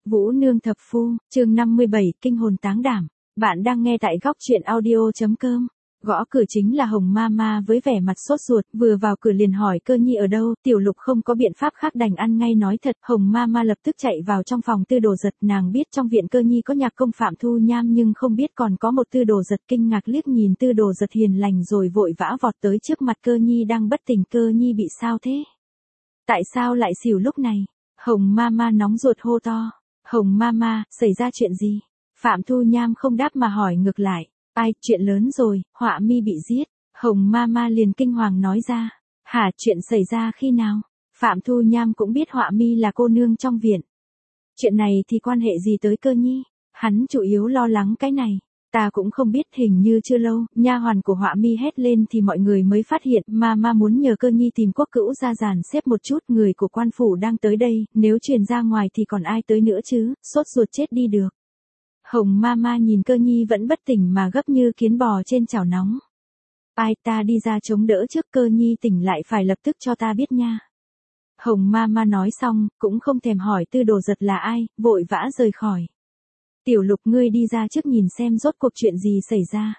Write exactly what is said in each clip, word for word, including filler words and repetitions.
Vũ Nương Thập Phu, chương năm mươi bảy, Kinh hồn táng đảm. Bạn đang nghe tại góc truyện audio.com. Gõ cửa chính là Hồng Mama với vẻ mặt sốt ruột, vừa vào cửa liền hỏi Cơ Nhi ở đâu. Tiểu Lục không có biện pháp khác đành ăn ngay nói thật. Hồng Mama lập tức chạy vào trong phòng Tư Đồ Giật, nàng biết trong viện Cơ Nhi có nhạc công Phạm Thu Nham nhưng không biết còn có một Tư Đồ Giật. Kinh ngạc liếc nhìn Tư Đồ Giật hiền lành rồi vội vã vọt tới trước mặt Cơ Nhi đang bất tỉnh. Cơ Nhi bị sao thế? Tại sao lại xỉu lúc này? Hồng Mama nóng ruột hô to. Hồng Mama, xảy ra chuyện gì? Phạm Thu Nham không đáp mà hỏi ngược lại. Ai, chuyện lớn rồi, Họa Mi bị giết. Hồng Mama liền kinh hoàng nói ra. Hả, chuyện xảy ra khi nào? Phạm Thu Nham cũng biết Họa Mi là cô nương trong viện. Chuyện này thì quan hệ gì tới Cơ Nhi? Hắn chủ yếu lo lắng cái này. Ta cũng không biết, hình như chưa lâu, nha hoàn của Họa Mi hét lên thì mọi người mới phát hiện. Mama muốn nhờ Cơ Nhi tìm Quốc Cữu ra dàn xếp một chút, người của quan phủ đang tới đây, nếu truyền ra ngoài thì còn ai tới nữa chứ, sốt ruột chết đi được. Hồng Mama nhìn Cơ Nhi vẫn bất tỉnh mà gấp như kiến bò trên chảo nóng. Ai, ta đi ra chống đỡ trước, Cơ Nhi tỉnh lại phải lập tức cho ta biết nha. Hồng Mama nói xong, cũng không thèm hỏi Tư Đồ Giật là ai, vội vã rời khỏi. Tiểu Lục, ngươi đi ra trước nhìn xem rốt cuộc chuyện gì xảy ra.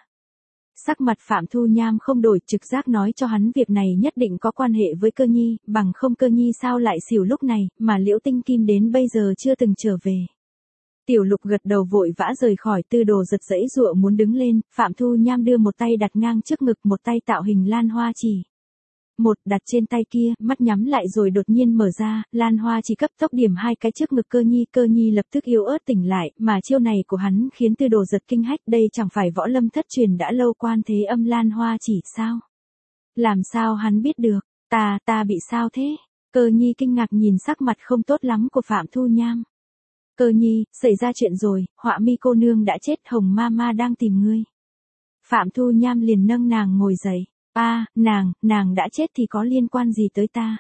Sắc mặt Phạm Thu Nham không đổi, trực giác nói cho hắn việc này nhất định có quan hệ với Cơ Nhi, bằng không Cơ Nhi sao lại xỉu lúc này, mà Liễu Tinh Kim đến bây giờ chưa từng trở về. Tiểu Lục gật đầu vội vã rời khỏi. Tư Đồ Giật giãy giụa muốn đứng lên, Phạm Thu Nham đưa một tay đặt ngang trước ngực, một tay tạo hình lan hoa chỉ. Một đặt trên tay kia, mắt nhắm lại rồi đột nhiên mở ra, lan hoa chỉ cấp tốc điểm hai cái trước ngực Cơ Nhi. Cơ Nhi lập tức yếu ớt tỉnh lại, mà chiêu này của hắn khiến Tư Đồ Giật kinh hách, đây chẳng phải võ lâm thất truyền đã lâu quan thế âm lan hoa chỉ sao? Làm sao hắn biết được? Ta, ta bị sao thế? Cơ Nhi kinh ngạc nhìn sắc mặt không tốt lắm của Phạm Thu Nham. Cơ Nhi, xảy ra chuyện rồi, Họa Mi cô nương đã chết, Hồng Mama đang tìm ngươi. Phạm Thu Nham liền nâng nàng ngồi dậy. A, à, nàng, nàng đã chết thì có liên quan gì tới ta?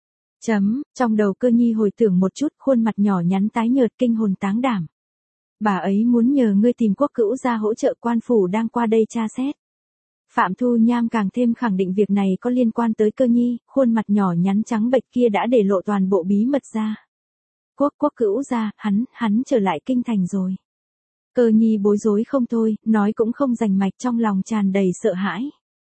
Chấm, trong đầu Cơ Nhi hồi tưởng một chút, khuôn mặt nhỏ nhắn tái nhợt, kinh hồn táng đảm. Bà ấy muốn nhờ ngươi tìm Quốc Cữu ra hỗ trợ, quan phủ đang qua đây tra xét. Phạm Thu Nham càng thêm khẳng định việc này có liên quan tới Cơ Nhi, khuôn mặt nhỏ nhắn trắng bệch kia đã để lộ toàn bộ bí mật ra. Quốc Quốc Cữu ra, hắn, hắn trở lại kinh thành rồi. Cơ Nhi bối rối không thôi, nói cũng không rành mạch, trong lòng tràn đầy sợ hãi.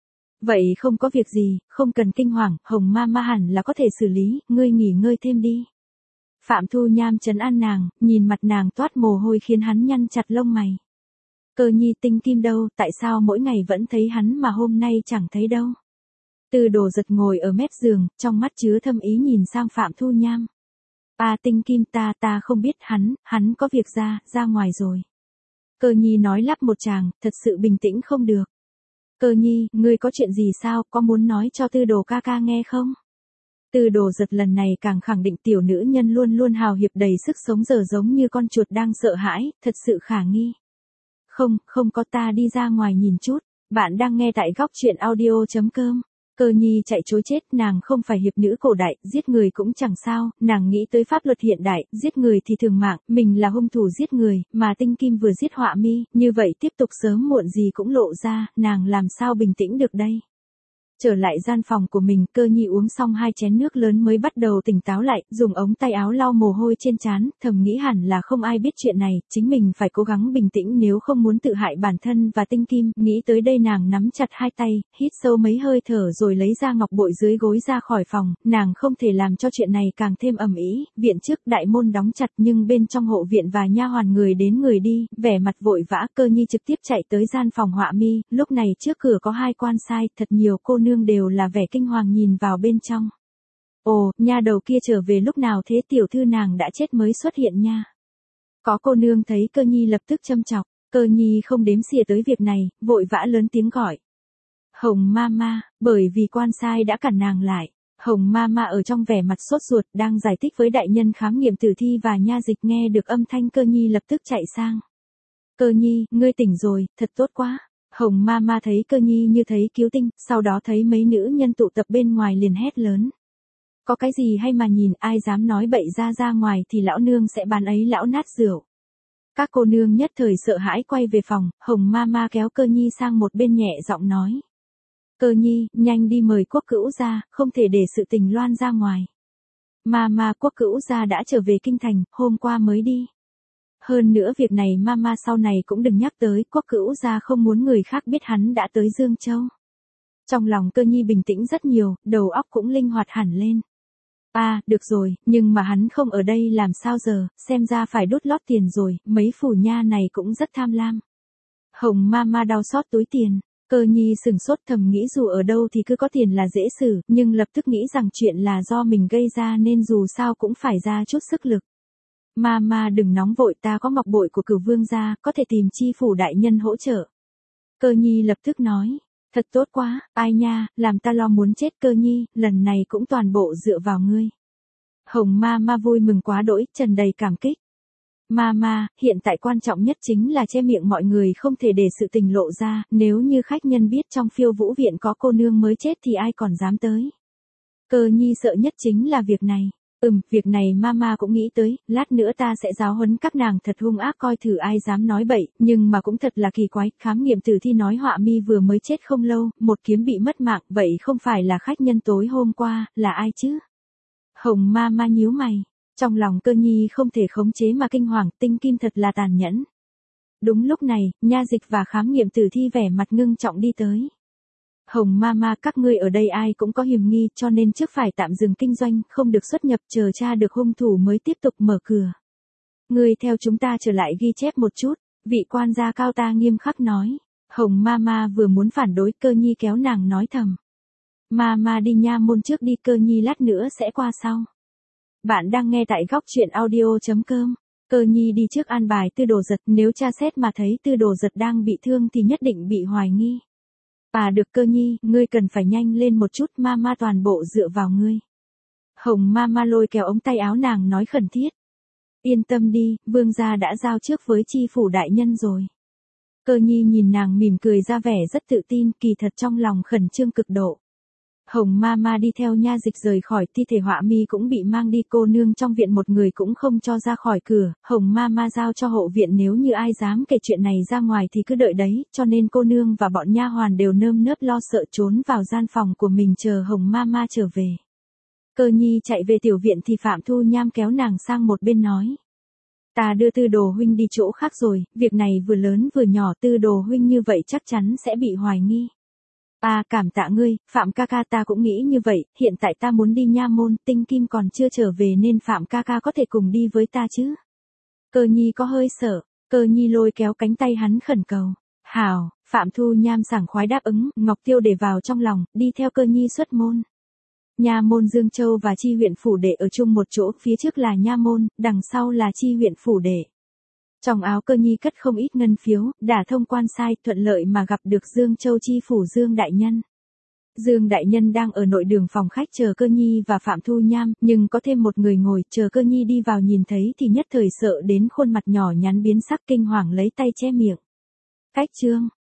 Vậy không có việc gì, không cần kinh hoàng, Hồng Mama hẳn là có thể xử lý, ngươi nghỉ ngơi thêm đi. Phạm Thu Nham trấn an nàng, nhìn mặt nàng toát mồ hôi khiến hắn nhăn chặt lông mày. Cơ Nhi, Tinh Kim đâu, tại sao mỗi ngày vẫn thấy hắn mà hôm nay chẳng thấy đâu? Tư Đồ Giật ngồi ở mép giường, trong mắt chứa thâm ý nhìn sang Phạm Thu Nham. À, Tinh Kim, ta, ta không biết, hắn, hắn có việc ra, ra ngoài rồi. Cơ Nhi nói lắp một tràng, thật sự bình tĩnh không được. Cơ Nhi, ngươi có chuyện gì sao, có muốn nói cho Tư Đồ ca ca nghe không? Tư Đồ Giật lần này càng khẳng định tiểu nữ nhân luôn luôn hào hiệp đầy sức sống giờ giống như con chuột đang sợ hãi, thật sự khả nghi. Không, không có, ta đi ra ngoài nhìn chút, bạn đang nghe tại góc truyện audio.com. Cơ Nhi chạy trối chết, nàng không phải hiệp nữ cổ đại, giết người cũng chẳng sao, nàng nghĩ tới pháp luật hiện đại, giết người thì thường mạng, mình là hung thủ giết người, mà Tinh Kim vừa giết Họa Mi, như vậy tiếp tục sớm muộn gì cũng lộ ra, nàng làm sao bình tĩnh được đây. Trở lại gian phòng của mình, Cơ Nhi uống xong hai chén nước lớn mới bắt đầu tỉnh táo lại, dùng ống tay áo lau mồ hôi trên trán, thầm nghĩ hẳn là không ai biết chuyện này, chính mình phải cố gắng bình tĩnh nếu không muốn tự hại bản thân và Tinh Kim. Nghĩ tới đây nàng nắm chặt hai tay, hít sâu mấy hơi thở rồi lấy ra ngọc bội dưới gối ra khỏi phòng, nàng không thể làm cho chuyện này càng thêm ầm ĩ. Viện trước đại môn đóng chặt nhưng bên trong hộ viện và nha hoàn người đến người đi, vẻ mặt vội vã. Cơ Nhi trực tiếp chạy tới gian phòng Họa Mi, lúc này trước cửa có hai quan sai, thật nhiều cô nương đều là vẻ kinh hoàng nhìn vào bên trong. Ồ, nha đầu kia trở về lúc nào thế, tiểu thư nàng đã chết mới xuất hiện nha. Có cô nương thấy Cơ Nhi lập tức châm chọc, Cơ Nhi không đếm xỉa tới việc này, vội vã lớn tiếng gọi. Hồng Mama, bởi vì quan sai đã cản nàng lại. Hồng Mama ở trong vẻ mặt sốt ruột đang giải thích với đại nhân khám nghiệm tử thi và nha dịch, nghe được âm thanh Cơ Nhi lập tức chạy sang. Cơ Nhi, ngươi tỉnh rồi, thật tốt quá. Hồng Mama thấy Cơ Nhi như thấy cứu tinh, sau đó thấy mấy nữ nhân tụ tập bên ngoài liền hét lớn. Có cái gì hay mà nhìn, ai dám nói bậy ra ra ngoài thì lão nương sẽ bán ấy lão nát rượu. Các cô nương nhất thời sợ hãi quay về phòng, Hồng Mama kéo Cơ Nhi sang một bên nhẹ giọng nói. Cơ Nhi, nhanh đi mời Quốc Cữu ra, không thể để sự tình loan ra ngoài. Mama, Quốc Cữu ra đã trở về kinh thành, hôm qua mới đi. Hơn nữa việc này mama sau này cũng đừng nhắc tới, Quốc Cữu gia không muốn người khác biết hắn đã tới Dương Châu. Trong lòng Cơ Nhi bình tĩnh rất nhiều, đầu óc cũng linh hoạt hẳn lên. À, được rồi, nhưng mà hắn không ở đây làm sao giờ, xem ra phải đút lót tiền rồi, mấy phủ nha này cũng rất tham lam. Hồng Mama đau xót túi tiền, Cơ Nhi sừng sốt thầm nghĩ dù ở đâu thì cứ có tiền là dễ xử, nhưng lập tức nghĩ rằng chuyện là do mình gây ra nên dù sao cũng phải ra chút sức lực. Mama đừng nóng vội, ta có ngọc bội của Cửu Vương gia, có thể tìm Chi phủ đại nhân hỗ trợ. Cơ Nhi lập tức nói, thật tốt quá, ai nha, làm ta lo muốn chết. Cơ Nhi, lần này cũng toàn bộ dựa vào ngươi. Hồng Mama vui mừng quá đỗi, tràn đầy cảm kích. Mama, hiện tại quan trọng nhất chính là che miệng mọi người, không thể để sự tình lộ ra, nếu như khách nhân biết trong Phiêu Vũ viện có cô nương mới chết thì ai còn dám tới. Cơ Nhi sợ nhất chính là việc này. Ừm, việc này Mama cũng nghĩ tới, lát nữa ta sẽ giáo huấn các nàng thật hung ác coi thử ai dám nói bậy, nhưng mà cũng thật là kỳ quái, khám nghiệm tử thi nói Họa Mi vừa mới chết không lâu, một kiếm bị mất mạng, vậy không phải là khách nhân tối hôm qua, là ai chứ? Hồng Mama nhíu mày, trong lòng Cơ Nhi không thể khống chế mà kinh hoàng, Tinh Kim thật là tàn nhẫn. Đúng lúc này, Nha Dịch và khám nghiệm tử thi vẻ mặt ngưng trọng đi tới. Hồng Mama, các ngươi ở đây ai cũng có hiểm nghi, cho nên trước phải tạm dừng kinh doanh, không được xuất nhập, chờ tra được hung thủ mới tiếp tục mở cửa. Ngươi theo chúng ta trở lại ghi chép một chút, vị quan gia cao ta nghiêm khắc nói. Hồng Mama vừa muốn phản đối, Cơ Nhi kéo nàng nói thầm. Mama đi nha môn trước đi, Cơ Nhi lát nữa sẽ qua sau. Bạn đang nghe tại góc truyện audio chấm com. Cơ Nhi đi trước an bài Tư Đồ Giật, nếu tra xét mà thấy Tư Đồ Giật đang bị thương thì nhất định bị hoài nghi. À được Cơ Nhi, ngươi cần phải nhanh lên một chút, Mama toàn bộ dựa vào ngươi. Hồng Mama lôi kéo ống tay áo nàng nói khẩn thiết. Yên tâm đi, vương gia đã giao trước với Chi phủ đại nhân rồi. Cơ Nhi nhìn nàng mỉm cười ra vẻ rất tự tin, kỳ thật trong lòng khẩn trương cực độ. Hồng Mama đi theo Nha Dịch rời khỏi, thi thể Họa Mi cũng bị mang đi, cô nương trong viện một người cũng không cho ra khỏi cửa. Hồng Mama giao cho hộ viện nếu như ai dám kể chuyện này ra ngoài thì cứ đợi đấy, cho nên cô nương và bọn nha hoàn đều nơm nớp lo sợ trốn vào gian phòng của mình chờ Hồng Mama trở về. Cơ Nhi chạy về tiểu viện thì Phạm Thu Nham kéo nàng sang một bên nói. Ta đưa Tư Đồ huynh đi chỗ khác rồi, việc này vừa lớn vừa nhỏ, Tư Đồ huynh như vậy chắc chắn sẽ bị hoài nghi. À cảm tạ ngươi, Phạm ca ca, ta cũng nghĩ như vậy, hiện tại ta muốn đi nha môn, Tinh Kim còn chưa trở về nên Phạm ca ca có thể cùng đi với ta chứ. Cơ Nhi có hơi sợ, Cơ Nhi lôi kéo cánh tay hắn khẩn cầu. Hảo, Phạm Thu Nham sảng khoái đáp ứng, Ngọc Tiêu để vào trong lòng, đi theo Cơ Nhi xuất môn. Nha môn Dương Châu và Chi huyện phủ đệ ở chung một chỗ, phía trước là nha môn, đằng sau là Chi huyện phủ đệ. Trong áo Cơ Nhi cất không ít ngân phiếu, đả thông quan sai, thuận lợi mà gặp được Dương Châu Chi phủ Dương đại nhân. Dương đại nhân đang ở nội đường phòng khách chờ Cơ Nhi và Phạm Thu Nham, nhưng có thêm một người ngồi, chờ Cơ Nhi đi vào nhìn thấy thì nhất thời sợ đến khuôn mặt nhỏ nhắn biến sắc, kinh hoàng lấy tay che miệng. Cách trương,